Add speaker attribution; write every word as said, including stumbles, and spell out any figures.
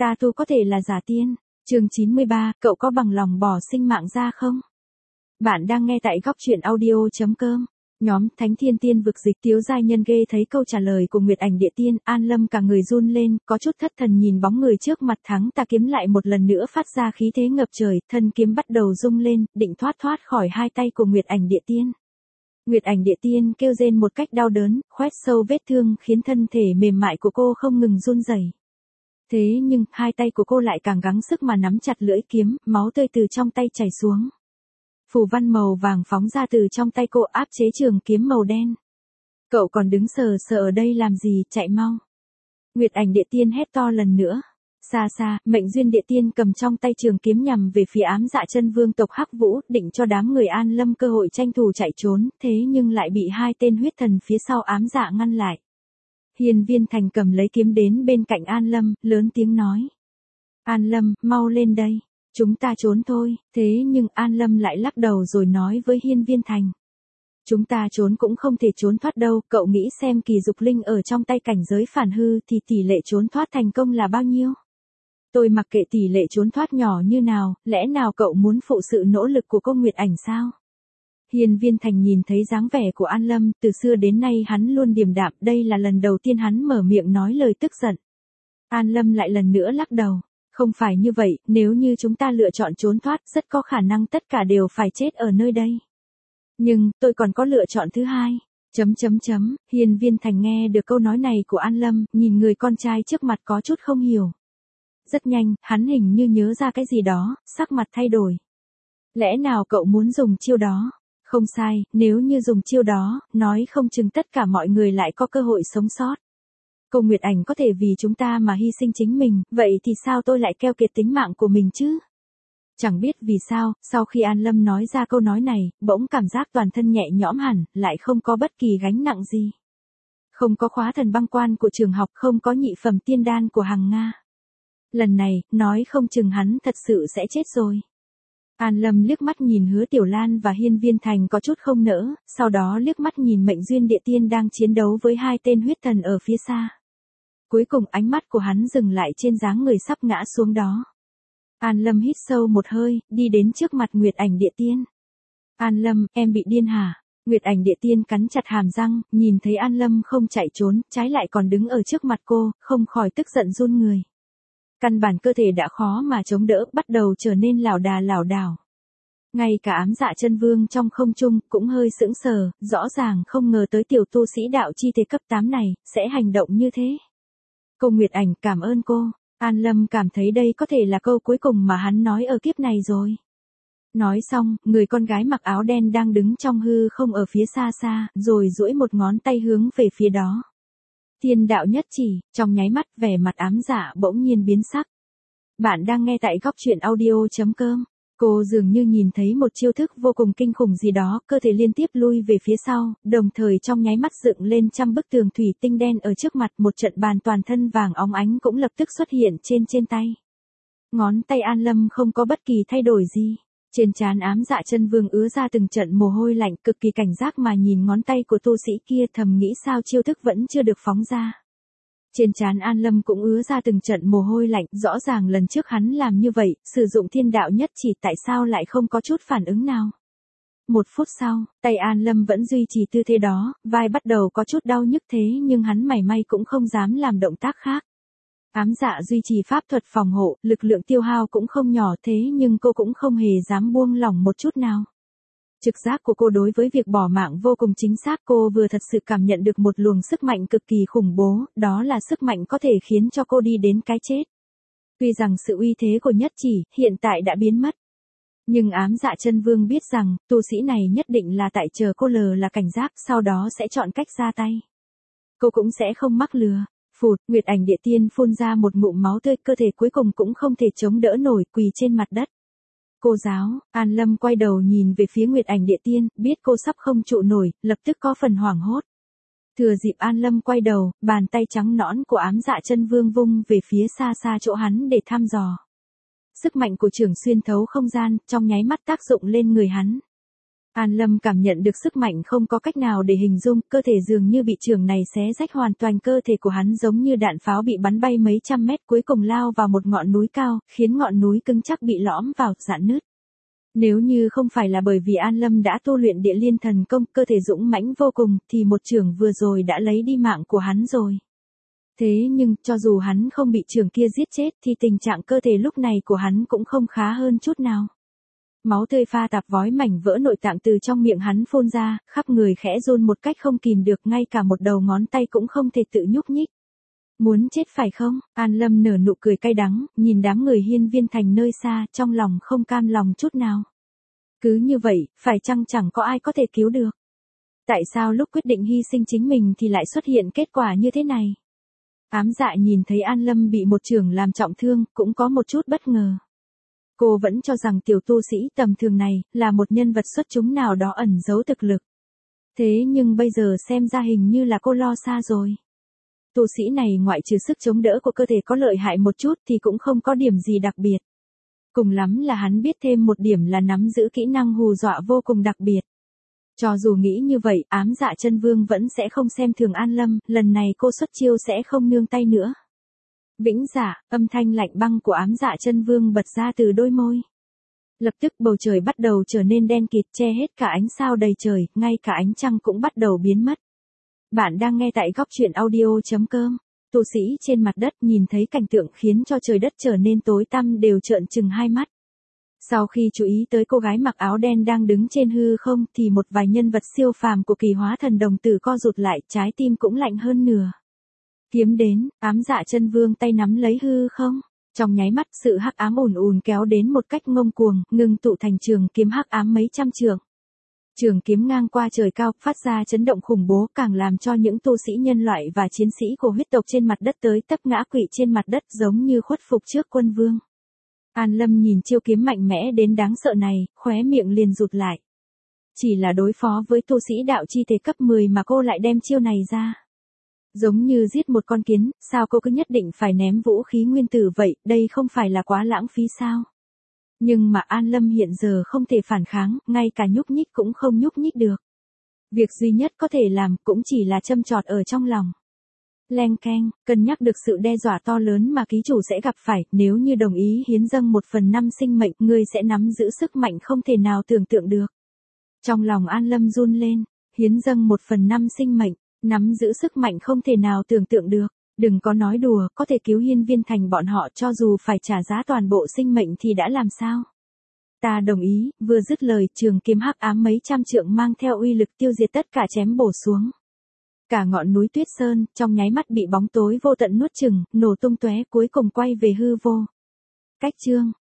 Speaker 1: ta tu có thể là giả tiên. Chương chín mươi ba, cậu có bằng lòng bỏ sinh mạng ra không? Bạn đang nghe tại góc truyện audio chấm com. Nhóm Thánh Thiên Tiên vực dịch Tiếu giai nhân ghê thấy câu trả lời của Nguyệt Ảnh Địa Tiên, An Lâm cả người run lên, có chút thất thần nhìn bóng người trước mặt thắng tà kiếm lại một lần nữa phát ra khí thế ngập trời, thân kiếm bắt đầu rung lên, định thoát thoát khỏi hai tay của Nguyệt Ảnh Địa Tiên. Nguyệt Ảnh Địa Tiên kêu rên một cách đau đớn, khoét sâu vết thương khiến thân thể mềm mại của cô không ngừng run rẩy. Thế nhưng, hai tay của cô lại càng gắng sức mà nắm chặt lưỡi kiếm, máu tươi từ trong tay chảy xuống. Phù văn màu vàng phóng ra từ trong tay cô áp chế trường kiếm màu đen. Cậu còn đứng sờ sờ ở đây làm gì, chạy mau. Nguyệt Ảnh Địa Tiên hét to lần nữa. Xa xa, Mệnh Duyên Địa Tiên cầm trong tay trường kiếm nhằm về phía Ám Dạ Chân Vương tộc Hắc Vũ, định cho đám người An Lâm cơ hội tranh thủ chạy trốn, thế nhưng lại bị hai tên huyết thần phía sau Ám Dạ ngăn lại. Hiên Viên Thành cầm lấy kiếm đến bên cạnh An Lâm, lớn tiếng nói. An Lâm, mau lên đây. Chúng ta trốn thôi, thế nhưng An Lâm lại lắc đầu rồi nói với Hiên Viên Thành. Chúng ta trốn cũng không thể trốn thoát đâu, cậu nghĩ xem kỳ dục linh ở trong tay cảnh giới phản hư thì tỷ lệ trốn thoát thành công là bao nhiêu? Tôi mặc kệ tỷ lệ trốn thoát nhỏ như nào, lẽ nào cậu muốn phụ sự nỗ lực của cô Nguyệt Ảnh sao? Hiên Viên Thành nhìn thấy dáng vẻ của An Lâm, từ xưa đến nay hắn luôn điềm đạm, đây là lần đầu tiên hắn mở miệng nói lời tức giận. An Lâm lại lần nữa lắc đầu. Không phải như vậy, nếu như chúng ta lựa chọn trốn thoát, rất có khả năng tất cả đều phải chết ở nơi đây. Nhưng, tôi còn có lựa chọn thứ hai. Chấm chấm chấm, Hiên Viên Thành nghe được câu nói này của An Lâm, nhìn người con trai trước mặt có chút không hiểu. Rất nhanh, hắn hình như nhớ ra cái gì đó, sắc mặt thay đổi. Lẽ nào cậu muốn dùng chiêu đó? Không sai, nếu như dùng chiêu đó, nói không chừng tất cả mọi người lại có cơ hội sống sót. Cô Nguyệt Ảnh có thể vì chúng ta mà hy sinh chính mình, vậy thì sao tôi lại keo kiệt tính mạng của mình chứ? Chẳng biết vì sao, sau khi An Lâm nói ra câu nói này, bỗng cảm giác toàn thân nhẹ nhõm hẳn, lại không có bất kỳ gánh nặng gì. Không có khóa thần băng quan của trường học, không có nhị phẩm tiên đan của Hằng Nga. Lần này, nói không chừng hắn thật sự sẽ chết rồi. An Lâm liếc mắt nhìn Hứa Tiểu Lan và Hiên Viên Thành có chút không nỡ, sau đó liếc mắt nhìn Mệnh Duyên Địa Tiên đang chiến đấu với hai tên huyết thần ở phía xa. Cuối cùng ánh mắt của hắn dừng lại trên dáng người sắp ngã xuống đó. An Lâm hít sâu một hơi, đi đến trước mặt Nguyệt Ảnh Địa Tiên. An Lâm, em bị điên hả? Nguyệt Ảnh Địa Tiên cắn chặt hàm răng, nhìn thấy An Lâm không chạy trốn, trái lại còn đứng ở trước mặt cô, không khỏi tức giận run người. Căn bản cơ thể đã khó mà chống đỡ, bắt đầu trở nên lảo đà lảo đảo. Ngay cả Ám Dạ Chân Vương trong không trung cũng hơi sững sờ, rõ ràng không ngờ tới tiểu tu sĩ đạo chi thế cấp tám này, sẽ hành động như thế. Cô Nguyệt Ảnh, cảm ơn cô. An Lâm cảm thấy đây có thể là câu cuối cùng mà hắn nói ở kiếp này rồi. Nói xong, người con gái mặc áo đen đang đứng trong hư không ở phía xa xa, rồi duỗi một ngón tay hướng về phía đó. Thiên đạo nhất chỉ, trong nháy mắt vẻ mặt Ám Dạ bỗng nhiên biến sắc. Bạn đang nghe tại góc truyện audio chấm com. Cô dường như nhìn thấy một chiêu thức vô cùng kinh khủng gì đó, cơ thể liên tiếp lui về phía sau, đồng thời trong nháy mắt dựng lên trăm bức tường thủy tinh đen ở trước mặt, một trận bàn toàn thân vàng óng ánh cũng lập tức xuất hiện trên trên tay. Ngón tay An Lâm không có bất kỳ thay đổi gì. Trên trán Ám Dạ Chân Vương ứa ra từng trận mồ hôi lạnh, cực kỳ cảnh giác mà nhìn ngón tay của tu sĩ kia, thầm nghĩ sao chiêu thức vẫn chưa được phóng ra. Trên trán An Lâm cũng ứa ra từng trận mồ hôi lạnh, rõ ràng lần trước hắn làm như vậy, sử dụng thiên đạo nhất chỉ, tại sao lại không có chút phản ứng nào. Một phút sau, tay An Lâm vẫn duy trì tư thế đó, vai bắt đầu có chút đau nhức thế nhưng hắn mảy may cũng không dám làm động tác khác. Ám Dạ duy trì pháp thuật phòng hộ, lực lượng tiêu hao cũng không nhỏ thế nhưng cô cũng không hề dám buông lỏng một chút nào. Trực giác của cô đối với việc bỏ mạng vô cùng chính xác, cô vừa thật sự cảm nhận được một luồng sức mạnh cực kỳ khủng bố, đó là sức mạnh có thể khiến cho cô đi đến cái chết. Tuy rằng sự uy thế của nhất chỉ, hiện tại đã biến mất. Nhưng Ám Dạ Chân Vương biết rằng, tu sĩ này nhất định là tại chờ cô lờ là cảnh giác, sau đó sẽ chọn cách ra tay. Cô cũng sẽ không mắc lừa. Phụt, Nguyệt Ảnh Địa Tiên phun ra một ngụm máu tươi, cơ thể cuối cùng cũng không thể chống đỡ nổi, quỳ trên mặt đất. Cô giáo, An Lâm quay đầu nhìn về phía Nguyệt Ảnh Địa Tiên, biết cô sắp không trụ nổi, lập tức có phần hoảng hốt. Thừa dịp An Lâm quay đầu, bàn tay trắng nõn của Ám Dạ Chân Vương vung về phía xa xa chỗ hắn để thăm dò. Sức mạnh của chưởng xuyên thấu không gian, trong nháy mắt tác dụng lên người hắn. An Lâm cảm nhận được sức mạnh không có cách nào để hình dung, cơ thể dường như bị trường này xé rách hoàn toàn, cơ thể của hắn giống như đạn pháo bị bắn bay mấy trăm mét, cuối cùng lao vào một ngọn núi cao, khiến ngọn núi cứng chắc bị lõm vào, rạn nứt. Nếu như không phải là bởi vì An Lâm đã tu luyện địa liên thần công, cơ thể dũng mãnh vô cùng, thì một chưởng vừa rồi đã lấy đi mạng của hắn rồi. Thế nhưng, cho dù hắn không bị chưởng kia giết chết, thì tình trạng cơ thể lúc này của hắn cũng không khá hơn chút nào. Máu tươi pha tạp vói mảnh vỡ nội tạng từ trong miệng hắn phun ra, khắp người khẽ run một cách không kìm được, ngay cả một đầu ngón tay cũng không thể tự nhúc nhích. Muốn chết phải không? An Lâm nở nụ cười cay đắng, nhìn đám người Hiên Viên Thành nơi xa, trong lòng không cam lòng chút nào. Cứ như vậy, phải chăng chẳng có ai có thể cứu được? Tại sao lúc quyết định hy sinh chính mình thì lại xuất hiện kết quả như thế này? Ám Dạ nhìn thấy An Lâm bị một chưởng làm trọng thương, cũng có một chút bất ngờ. Cô vẫn cho rằng tiểu tu sĩ tầm thường này là một nhân vật xuất chúng nào đó ẩn giấu thực lực. Thế nhưng bây giờ xem ra hình như là cô lo xa rồi. Tu sĩ này ngoại trừ sức chống đỡ của cơ thể có lợi hại một chút thì cũng không có điểm gì đặc biệt. Cùng lắm là hắn biết thêm một điểm là nắm giữ kỹ năng hù dọa vô cùng đặc biệt. Cho dù nghĩ như vậy, Ám Dạ Chân Vương vẫn sẽ không xem thường An Lâm, lần này cô xuất chiêu sẽ không nương tay nữa. Vĩnh Dạ, âm thanh lạnh băng của Ám Dạ Chân Vương bật ra từ đôi môi. Lập tức bầu trời bắt đầu trở nên đen kịt, che hết cả ánh sao đầy trời, ngay cả ánh trăng cũng bắt đầu biến mất. Bạn đang nghe tại góc truyện audio chấm com. Tu sĩ trên mặt đất nhìn thấy cảnh tượng khiến cho trời đất trở nên tối tăm đều trợn trừng hai mắt. Sau khi chú ý tới cô gái mặc áo đen đang đứng trên hư không thì một vài nhân vật siêu phàm của Kỳ Hóa Thần đồng tử co rụt lại, trái tim cũng lạnh hơn nửa. Kiếm đến, Ám Dạ Chân Vương tay nắm lấy hư không. Trong nháy mắt sự hắc ám ùn ùn kéo đến một cách ngông cuồng, ngưng tụ thành trường kiếm hắc ám mấy trăm trượng. Trường kiếm ngang qua trời cao, phát ra chấn động khủng bố, càng làm cho những tu sĩ nhân loại và chiến sĩ của huyết tộc trên mặt đất tới tấp ngã quỵ trên mặt đất giống như khuất phục trước quân vương. An Lâm nhìn chiêu kiếm mạnh mẽ đến đáng sợ này, khóe miệng liền rụt lại. Chỉ là đối phó với tu sĩ đạo chi thể cấp mười mà cô lại đem chiêu này ra. Giống như giết một con kiến, sao cô cứ nhất định phải ném vũ khí nguyên tử vậy, đây không phải là quá lãng phí sao? Nhưng mà An Lâm hiện giờ không thể phản kháng, ngay cả nhúc nhích cũng không nhúc nhích được. Việc duy nhất có thể làm cũng chỉ là châm chọt ở trong lòng. Leng keng, cân nhắc được sự đe dọa to lớn mà ký chủ sẽ gặp phải, nếu như đồng ý hiến dâng một phần năm sinh mệnh, ngươi sẽ nắm giữ sức mạnh không thể nào tưởng tượng được. Trong lòng An Lâm run lên, hiến dâng một phần năm sinh mệnh, nắm giữ sức mạnh không thể nào tưởng tượng được. Đừng có nói đùa, có thể cứu Hiên Viên Thành bọn họ cho dù phải trả giá toàn bộ sinh mệnh thì đã làm sao? Ta đồng ý, vừa dứt lời, trường kiếm hắc ám mấy trăm trượng mang theo uy lực tiêu diệt tất cả chém bổ xuống. Cả ngọn núi Tuyết Sơn, trong nháy mắt bị bóng tối vô tận nuốt chửng, nổ tung tóe, cuối cùng quay về hư vô. Cách chương